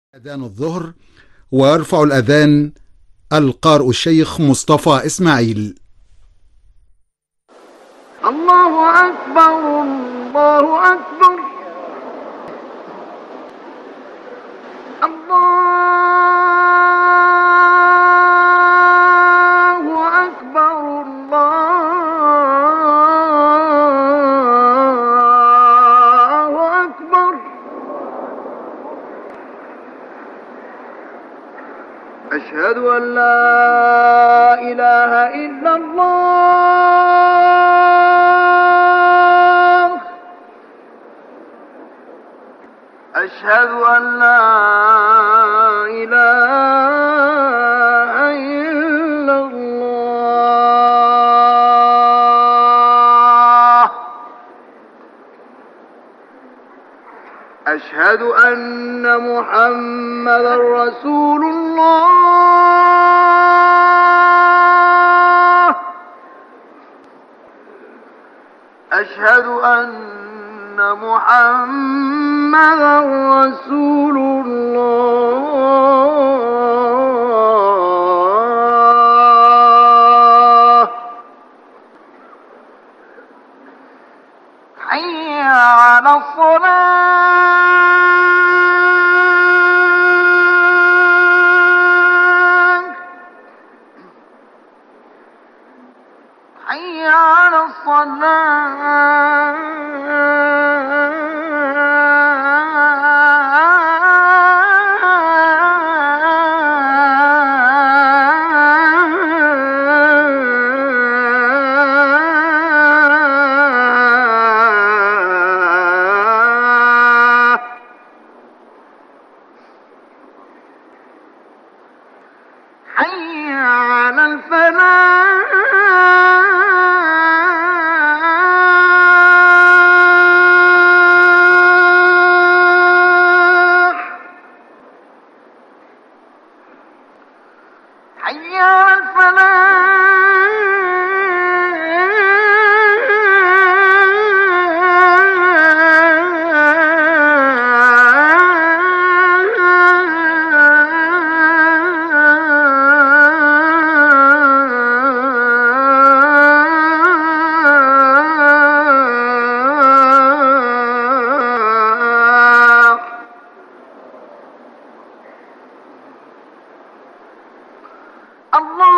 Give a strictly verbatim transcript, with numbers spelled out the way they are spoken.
أذان الظهر، ويرفع الأذان القارئ الشيخ مصطفى إسماعيل. الله أكبر الله أكبر الله أكبر الله أكبر. أشهد أن لا إله إلا الله. أشهد أن لا إله إلا الله. أشهد أن محمدا رسول الله. أشهد أن محمدا رسول الله. حي على الصلاة. حي على الصلاة. حي على الفلاح. حي على الفلاح. الله